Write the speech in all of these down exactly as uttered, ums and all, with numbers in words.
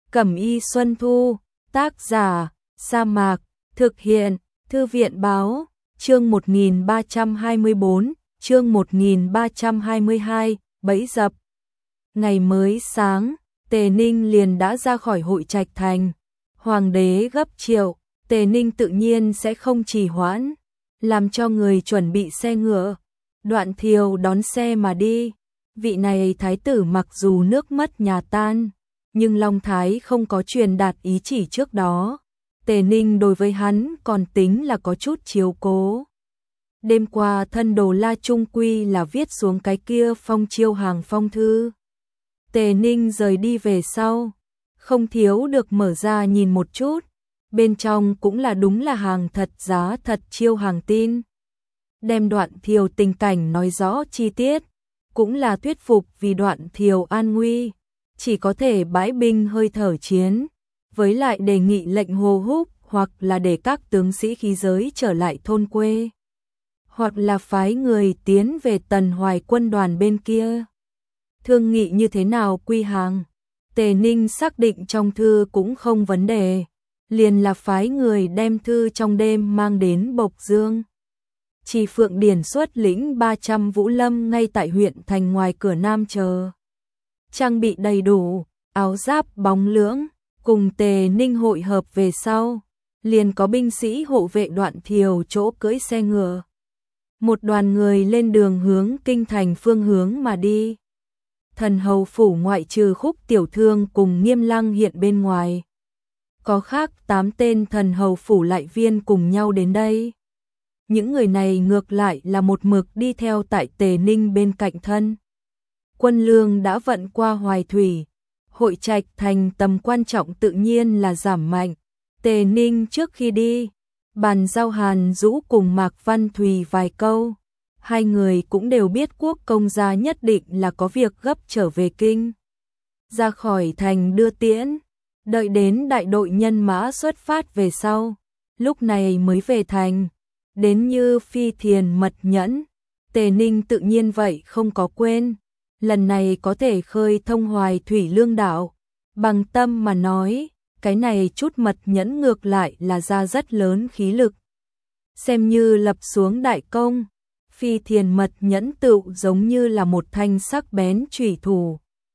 Cẩm y Xuân Thu, tác giả, Sa Mạc, thực hiện, Thư viện báo, chương một nghìn ba trăm hai mươi tư, chương một nghìn ba trăm hai mươi hai, bẫy dập. Ngày mới sáng, Tề Ninh liền đã ra khỏi hội trạch thành. Hoàng đế gấp triệu, Tề Ninh tự nhiên sẽ không trì hoãn, làm cho người chuẩn bị xe ngựa. Đoạn Thiều đón xe mà đi. Vị này thái tử mặc dù nước mất nhà tan, nhưng Long Thái không có truyền đạt ý chỉ trước đó. Tề Ninh đối với hắn còn tính là có chút chiếu cố. Đêm qua thân đồ La trung quy là viết xuống cái kia phong chiêu hàng phong thư. Tề Ninh rời đi về sau, không thiếu được mở ra nhìn một chút, bên trong cũng là đúng là hàng thật giá thật chiêu hàng tin. Đem Đoạn Thiều tình cảnh nói rõ chi tiết, cũng là thuyết phục vì Đoạn Thiều an nguy, chỉ có thể bãi binh hơi thở chiến, với lại đề nghị lệnh hô húc hoặc là để các tướng sĩ khí giới trở lại thôn quê, hoặc là phái người tiến về Tần Hoài quân đoàn bên kia. Thương nghị như thế nào quy hàng, Tề Ninh xác định trong thư cũng không vấn đề, liền là phái người đem thư trong đêm mang đến Bộc Dương. Chỉ Phượng Điển xuất lĩnh ba trăm vũ lâm ngay tại huyện thành ngoài cửa Nam chờ. Trang bị đầy đủ, áo giáp bóng lưỡng, cùng Tề Ninh hội hợp về sau, liền có binh sĩ hộ vệ Đoạn Thiều chỗ cưỡi xe ngựa. Một đoàn người lên đường hướng kinh thành phương hướng mà đi. Thần hầu phủ ngoại trừ Khúc tiểu thương cùng Nghiêm Lăng hiện bên ngoài, có khác tám tên thần hầu phủ lại viên cùng nhau đến đây. Những người này ngược lại là một mực đi theo tại Tề Ninh bên cạnh thân. Quân lương đã vận qua Hoài Thủy, hội trạch thành tầm quan trọng tự nhiên là giảm mạnh. Tề Ninh trước khi đi, bàn giao Hàn Dũ cùng Mạc Văn Thùy vài câu. Hai người cũng đều biết quốc công gia nhất định là có việc gấp trở về kinh. Ra khỏi thành đưa tiễn, đợi đến đại đội nhân mã xuất phát về sau, lúc này mới về thành. Đến như phi thiền mật nhẫn, Tề Ninh tự nhiên vậy không có quên. Lần này có thể khơi thông Hoài Thủy lương đạo, bằng tâm mà nói, cái này chút mật nhẫn ngược lại là ra rất lớn khí lực. Xem như lập xuống đại công, phi thiền mật nhẫn tựu giống như là một thanh sắc bén chủy thủ.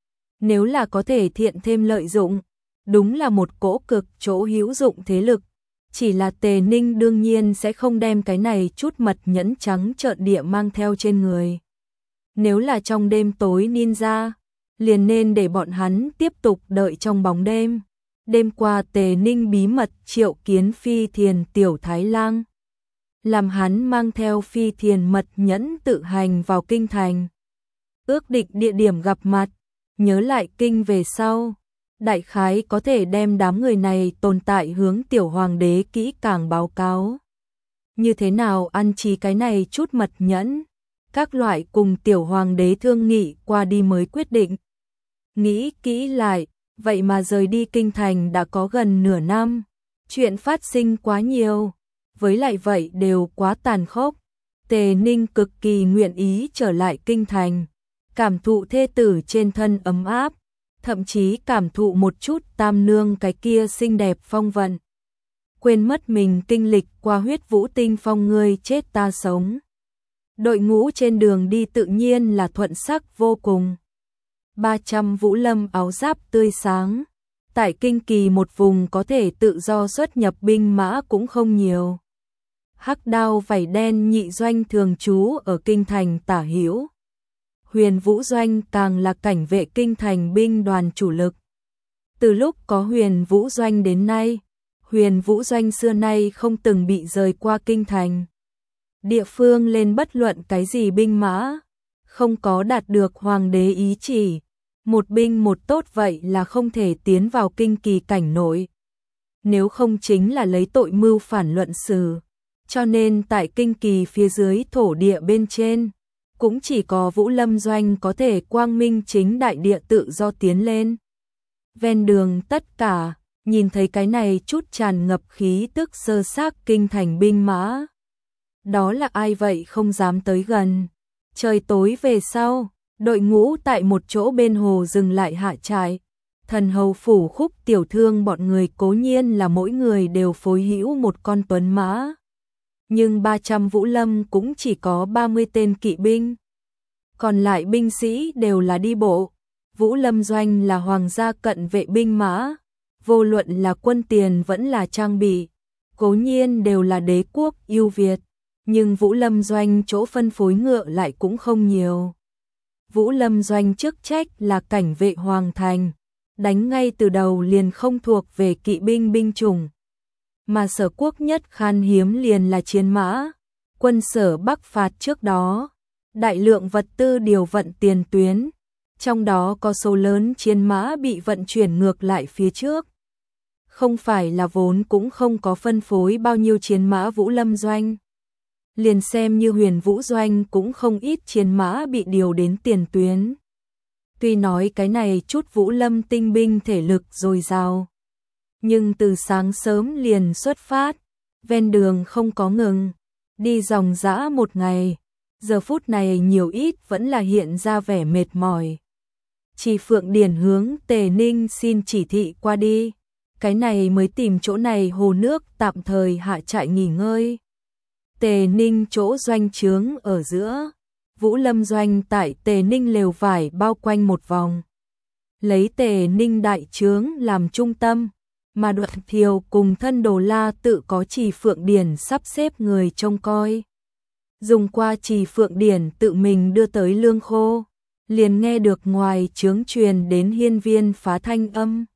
Nếu là có thể thiện thêm lợi dụng, đúng là một cỗ cực chỗ hữu dụng thế lực. Chỉ là Tề Ninh đương nhiên sẽ không đem cái này chút mật nhẫn trắng trợn địa mang theo trên người. Nếu là trong đêm tối ninja, liền nên để bọn hắn tiếp tục đợi trong bóng đêm. Đêm qua Tề Ninh bí mật triệu kiến phi thiền tiểu thái lang, làm hắn mang theo phi thiền mật nhẫn tự hành vào kinh thành. Ước định địa điểm gặp mặt, nhớ lại kinh về sau. Đại khái có thể đem đám người này tồn tại hướng tiểu hoàng đế kỹ càng báo cáo. Như thế nào ăn trí cái này chút mật nhẫn, các loại cùng tiểu hoàng đế thương nghị qua đi mới quyết định. Nghĩ kỹ lại, vậy mà rời đi kinh thành đã có gần nửa năm, chuyện phát sinh quá nhiều, với lại vậy đều quá tàn khốc. Tề Ninh cực kỳ nguyện ý trở lại kinh thành, cảm thụ thê tử trên thân ấm áp, thậm chí cảm thụ một chút tam nương cái kia xinh đẹp phong vận. Quên mất mình kinh lịch qua huyết vũ tinh phong ngươi chết ta sống. Đội ngũ trên đường đi tự nhiên là thuận sắc vô cùng. ba trăm vũ lâm áo giáp tươi sáng. Tại kinh kỳ một vùng có thể tự do xuất nhập binh mã cũng không nhiều. Hắc đao vảy đen nhị doanh thường trú ở kinh thành tả hữu. Huyền Vũ Doanh càng là cảnh vệ kinh thành binh đoàn chủ lực. Từ lúc có Huyền Vũ Doanh đến nay, Huyền Vũ Doanh xưa nay không từng bị rời qua kinh thành. Địa phương lên bất luận cái gì binh mã, không có đạt được hoàng đế ý chỉ, một binh một tốt vậy là không thể tiến vào kinh kỳ cảnh nội. Nếu không chính là lấy tội mưu phản luận xử. Cho nên tại kinh kỳ phía dưới thổ địa bên trên, cũng chỉ có Vũ Lâm Doanh có thể quang minh chính đại địa tự do tiến lên. Ven đường tất cả, nhìn thấy cái này chút tràn ngập khí tức sơ xác kinh thành binh mã. Đó là ai vậy không dám tới gần. Trời tối về sau, đội ngũ tại một chỗ bên hồ dừng lại hạ trại. Thần hầu phủ Khúc tiểu thương bọn người cố nhiên là mỗi người đều phối hữu một con tuấn mã. Nhưng ba trăm Vũ Lâm cũng chỉ có ba mươi tên kỵ binh. Còn lại binh sĩ đều là đi bộ. Vũ Lâm doanh là hoàng gia cận vệ binh mã. Vô luận là quân tiền vẫn là trang bị. Cố nhiên đều là đế quốc ưu việt. Nhưng Vũ Lâm doanh chỗ phân phối ngựa lại cũng không nhiều. Vũ Lâm doanh chức trách là cảnh vệ hoàng thành. Đánh ngay từ đầu liền không thuộc về kỵ binh binh chủng. Mà Sở Quốc nhất khan hiếm liền là chiến mã. Quân Sở Bắc phạt trước đó, đại lượng vật tư điều vận tiền tuyến, trong đó có số lớn chiến mã bị vận chuyển ngược lại phía trước. Không phải là vốn cũng không có phân phối bao nhiêu chiến mã Vũ Lâm doanh. Liền xem như Huyền Vũ doanh cũng không ít chiến mã bị điều đến tiền tuyến. Tuy nói cái này chút Vũ Lâm tinh binh thể lực dồi dào, nhưng từ sáng sớm liền xuất phát, ven đường không có ngừng, đi dòng dã một ngày, giờ phút này nhiều ít vẫn là hiện ra vẻ mệt mỏi. Chỉ Phượng Điển hướng Tề Ninh xin chỉ thị qua đi, cái này mới tìm chỗ này hồ nước tạm thời hạ trại nghỉ ngơi. Tề Ninh chỗ doanh trướng ở giữa, Vũ Lâm doanh tại Tề Ninh lều vải bao quanh một vòng. Lấy Tề Ninh đại trướng làm trung tâm, mà Đoạn Thiều cùng thân Đồ La tự có Chỉ Phượng Điển sắp xếp người trông coi. Dùng qua Chỉ Phượng Điển tự mình đưa tới lương khô, liền nghe được ngoài trướng truyền đến hiên viên phá thanh âm.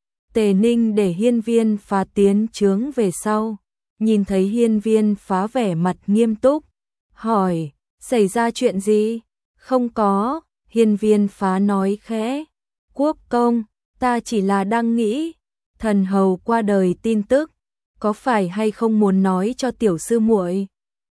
Tề Ninh để hiên viên phá tiến trướng về sau, nhìn thấy hiên viên phá vẻ mặt nghiêm túc, hỏi, xảy ra chuyện gì? Không có, hiên viên phá nói khẽ, quốc công, ta chỉ là đang nghĩ, thần hầu qua đời tin tức, có phải hay không muốn nói cho tiểu sư muội?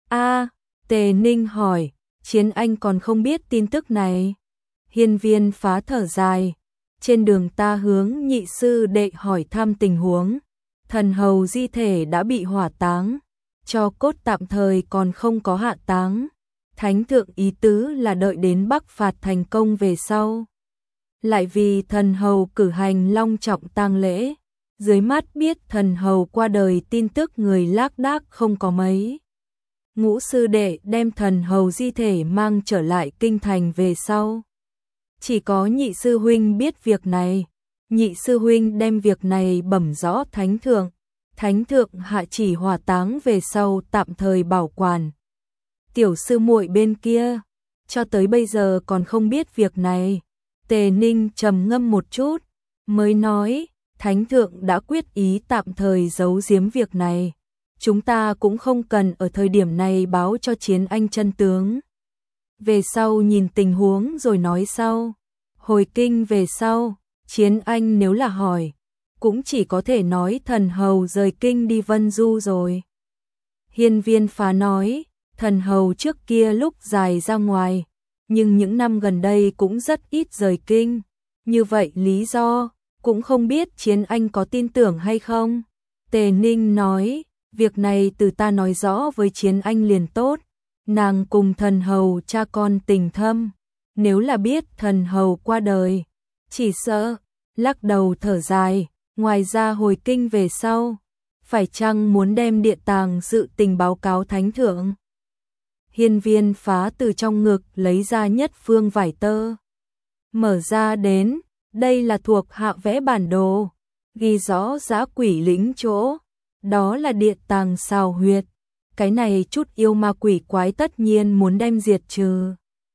A, Tề Ninh hỏi, Chiến Anh còn không biết tin tức này. Hiên viên phá thở dài, trên đường ta hướng nhị sư đệ hỏi thăm tình huống, thần hầu di thể đã bị hỏa táng, cho cốt tạm thời còn không có hạ táng. Thánh thượng ý tứ là đợi đến Bắc phạt thành công về sau, lại vì thần hầu cử hành long trọng tang lễ. Dưới mắt biết thần hầu qua đời tin tức người lác đác không có mấy. Ngũ sư đệ đem thần hầu di thể mang trở lại kinh thành về sau, chỉ có nhị sư huynh biết việc này. Nhị sư huynh đem việc này bẩm rõ thánh thượng, thánh thượng hạ chỉ hỏa táng về sau tạm thời bảo quản. Tiểu sư muội bên kia, cho tới bây giờ còn không biết việc này. Tề Ninh trầm ngâm một chút, mới nói, thánh thượng đã quyết ý tạm thời giấu giếm việc này. Chúng ta cũng không cần ở thời điểm này báo cho Chiến Anh chân tướng. Về sau nhìn tình huống rồi nói sau. Hồi kinh về sau, Chiến Anh nếu là hỏi, cũng chỉ có thể nói thần hầu rời kinh đi Vân Du rồi. Hiên viên phá nói, thần hầu trước kia lúc dài ra ngoài, nhưng những năm gần đây cũng rất ít rời kinh. Như vậy lý do, cũng không biết Chiến Anh có tin tưởng hay không. Tề Ninh nói, việc này từ ta nói rõ với Chiến Anh liền tốt. Nàng cùng thần hầu cha con tình thâm, nếu là biết thần hầu qua đời, chỉ sợ, lắc đầu thở dài. Ngoài ra hồi kinh về sau, phải chăng muốn đem địa tàng sự tình báo cáo thánh thượng? Hiên viên phá từ trong ngực lấy ra nhất phương vải tơ, mở ra đến, đây là thuộc hạ vẽ bản đồ, ghi rõ dã quỷ lĩnh chỗ, đó là địa tàng xào huyệt, cái này chút yêu ma quỷ quái tất nhiên muốn đem diệt trừ.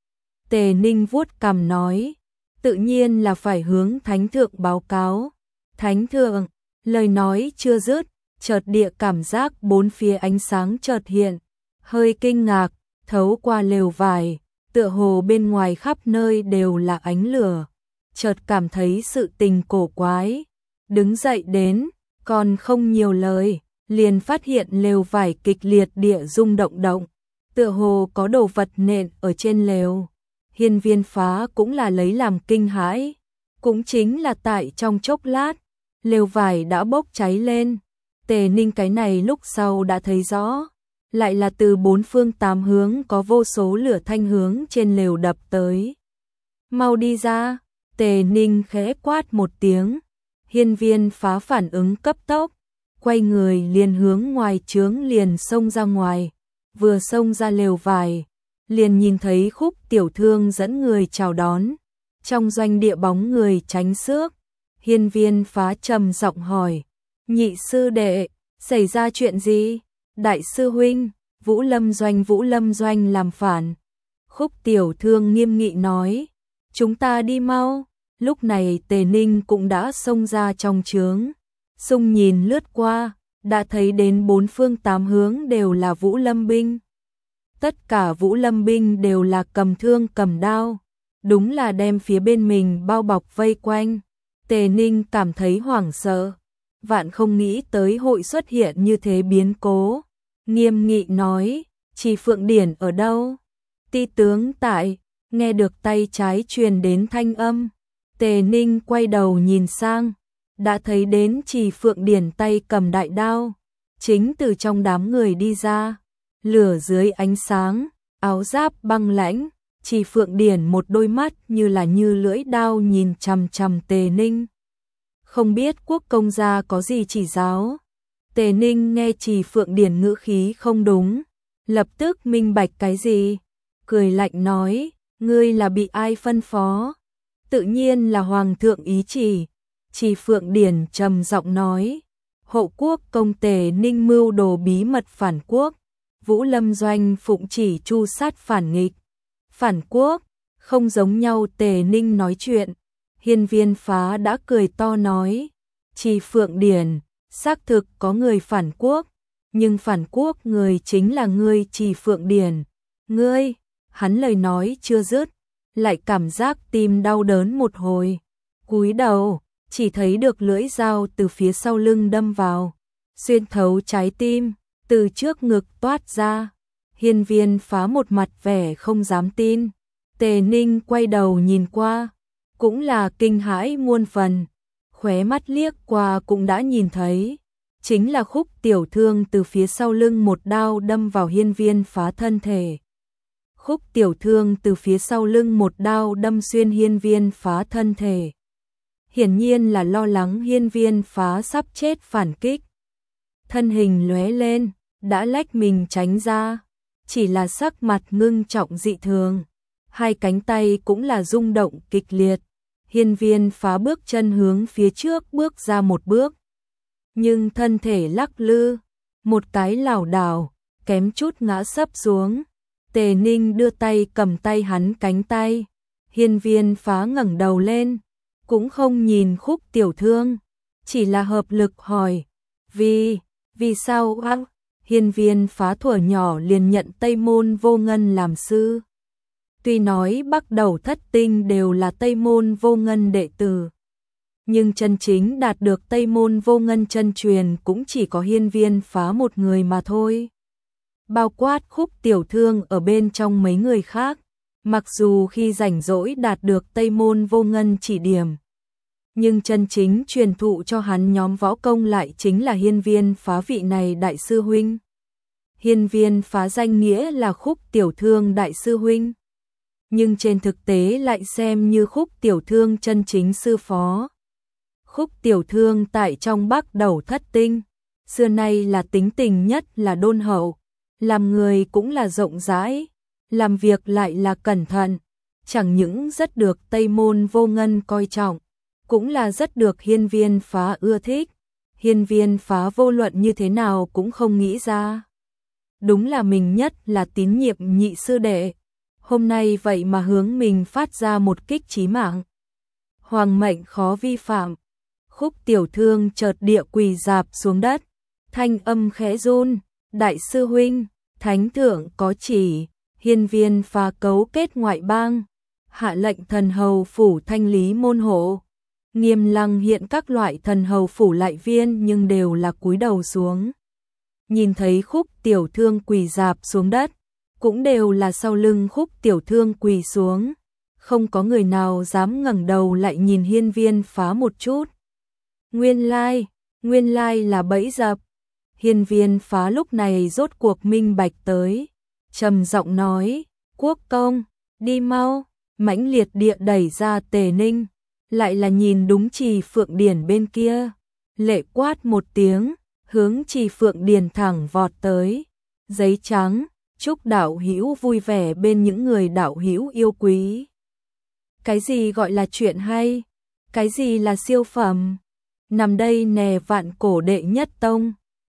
Tề Ninh vuốt cằm nói, tự nhiên là phải hướng thánh thượng báo cáo. Thánh thượng, lời nói chưa dứt, chợt địa cảm giác bốn phía ánh sáng chợt hiện, hơi kinh ngạc, thấu qua lều vải, tựa hồ bên ngoài khắp nơi đều là ánh lửa, chợt cảm thấy sự tình cổ quái, đứng dậy đến, còn không nhiều lời, liền phát hiện lều vải kịch liệt địa rung động động, tựa hồ có đồ vật nện ở trên lều. Hiên viên phá cũng là lấy làm kinh hãi, cũng chính là tại trong chốc lát, lều vải đã bốc cháy lên. Tề Ninh cái này lúc sau đã thấy rõ, lại là từ bốn phương tám hướng có vô số lửa thanh hướng trên lều đập tới. Mau đi ra, Tề Ninh khẽ quát một tiếng, hiên viên phá phản ứng cấp tốc, quay người liền hướng ngoài trướng liền xông ra ngoài, vừa xông ra lều vải, liền nhìn thấy Khúc Tiểu Thương dẫn người chào đón, trong doanh địa bóng người tránh xước, hiên viên phá trầm giọng hỏi, nhị sư đệ, xảy ra chuyện gì? Đại sư huynh, Vũ Lâm Doanh Vũ Lâm Doanh làm phản. Khúc Tiểu Thương nghiêm nghị nói, chúng ta đi mau. Lúc này Tề Ninh cũng đã xông ra trong trướng, xung nhìn lướt qua, đã thấy đến bốn phương tám hướng đều là Vũ Lâm binh. Tất cả Vũ Lâm binh đều là cầm thương cầm đao, đúng là đem phía bên mình bao bọc vây quanh. Tề Ninh cảm thấy hoảng sợ, vạn không nghĩ tới hội xuất hiện như thế biến cố. Nghiêm nghị nói, Trì Phượng Điển ở đâu? Ti tướng tại, nghe được tay trái truyền đến thanh âm. Tề Ninh quay đầu nhìn sang, đã thấy đến Trì Phượng Điển tay cầm đại đao, chính từ trong đám người đi ra, lửa dưới ánh sáng, áo giáp băng lãnh, Trì Phượng Điển một đôi mắt như là như lưỡi đao nhìn chằm chằm Tề Ninh. Không biết quốc công gia có gì chỉ giáo. Tề Ninh nghe Trì Phượng Điển ngữ khí không đúng, lập tức minh bạch cái gì, cười lạnh nói, ngươi là bị ai phân phó? Tự nhiên là hoàng thượng ý chỉ. Trì Phượng Điển trầm giọng nói, hộ quốc công Tề Ninh mưu đồ bí mật phản quốc, Vũ Lâm Doanh phụng chỉ tru sát phản nghịch. Phản quốc, không giống nhau. Tề Ninh nói chuyện, hiên viên phá đã cười to nói, Trì Phượng Điển, xác thực có người phản quốc, nhưng phản quốc người chính là ngươi Trì Phượng Điển. Ngươi, hắn lời nói chưa dứt, lại cảm giác tim đau đớn một hồi, cúi đầu, chỉ thấy được lưỡi dao từ phía sau lưng đâm vào, xuyên thấu trái tim, từ trước ngực toát ra. Hiên viên phá một mặt vẻ không dám tin. Tề Ninh quay đầu nhìn qua, cũng là kinh hãi muôn phần, khóe mắt liếc qua cũng đã nhìn thấy, chính là Khúc Tiểu Thương từ phía sau lưng một đao đâm vào hiên viên phá thân thể. Khúc Tiểu Thương từ phía sau lưng một đao đâm xuyên hiên viên phá thân thể. Hiển nhiên là lo lắng hiên viên phá sắp chết phản kích. Thân hình lóe lên, đã lách mình tránh ra, chỉ là sắc mặt ngưng trọng dị thường, hai cánh tay cũng là rung động kịch liệt. Hiên viên phá bước chân hướng phía trước bước ra một bước, nhưng thân thể lắc lư, một cái lảo đảo, kém chút ngã sấp xuống. Tề Ninh đưa tay cầm tay hắn cánh tay, hiên viên phá ngẩng đầu lên, cũng không nhìn Khúc Tiểu Thương, chỉ là hợp lực hỏi, vì, vì sao á? Hiên viên phá thuở nhỏ liền nhận Tây Môn Vô Ngân làm sư. Tuy nói Bắc Đầu Thất Tinh đều là Tây Môn Vô Ngân đệ tử, nhưng chân chính đạt được Tây Môn Vô Ngân chân truyền cũng chỉ có hiên viên phá một người mà thôi. Bao quát Khúc Tiểu Thương ở bên trong mấy người khác, mặc dù khi rảnh rỗi đạt được Tây Môn Vô Ngân chỉ điểm, nhưng chân chính truyền thụ cho hắn nhóm võ công lại chính là hiên viên phá vị này đại sư huynh. Hiên viên phá danh nghĩa là Khúc Tiểu Thương đại sư huynh, nhưng trên thực tế lại xem như Khúc Tiểu Thương chân chính sư phó. Khúc Tiểu Thương tại trong Bắc Đầu Thất Tinh, xưa nay là tính tình nhất là đôn hậu, làm người cũng là rộng rãi, làm việc lại là cẩn thận, chẳng những rất được Tây Môn Vô Ngân coi trọng, cũng là rất được hiên viên phá ưa thích. Hiên viên phá vô luận như thế nào cũng không nghĩ ra, đúng là mình nhất là tín nhiệm nhị sư đệ, hôm nay vậy mà hướng mình phát ra một kích chí mạng. Hoàng mệnh khó vi phạm. Khúc Tiểu Thương chợt địa quỳ dạp xuống đất, thanh âm khẽ run, đại sư huynh, thánh thượng có chỉ, hiên viên phá cấu kết ngoại bang, hạ lệnh thần hầu phủ thanh lý môn hộ. Nghiêm Lăng hiện các loại thần hầu phủ lại viên nhưng đều là cúi đầu xuống. Nhìn thấy Khúc Tiểu Thương quỳ dạp xuống đất, cũng đều là sau lưng Khúc Tiểu Thương quỳ xuống, không có người nào dám ngẩng đầu lại nhìn hiên viên phá một chút. Nguyên lai, nguyên lai là bẫy dập. Hiên viên phá lúc này rốt cuộc minh bạch tới, trầm giọng nói, quốc công, đi mau, mãnh liệt địa đẩy ra Tề Ninh. lại là nhìn đúng Trì Phượng Điền bên kia. Lệ quát một tiếng, hướng Trì Phượng Điền thẳng vọt tới. Giấy trắng, chúc đạo hữu vui vẻ bên những người đạo hữu yêu quý. Cái gì gọi là chuyện hay? Cái gì là siêu phẩm? Nằm đây nè vạn cổ đệ nhất tông.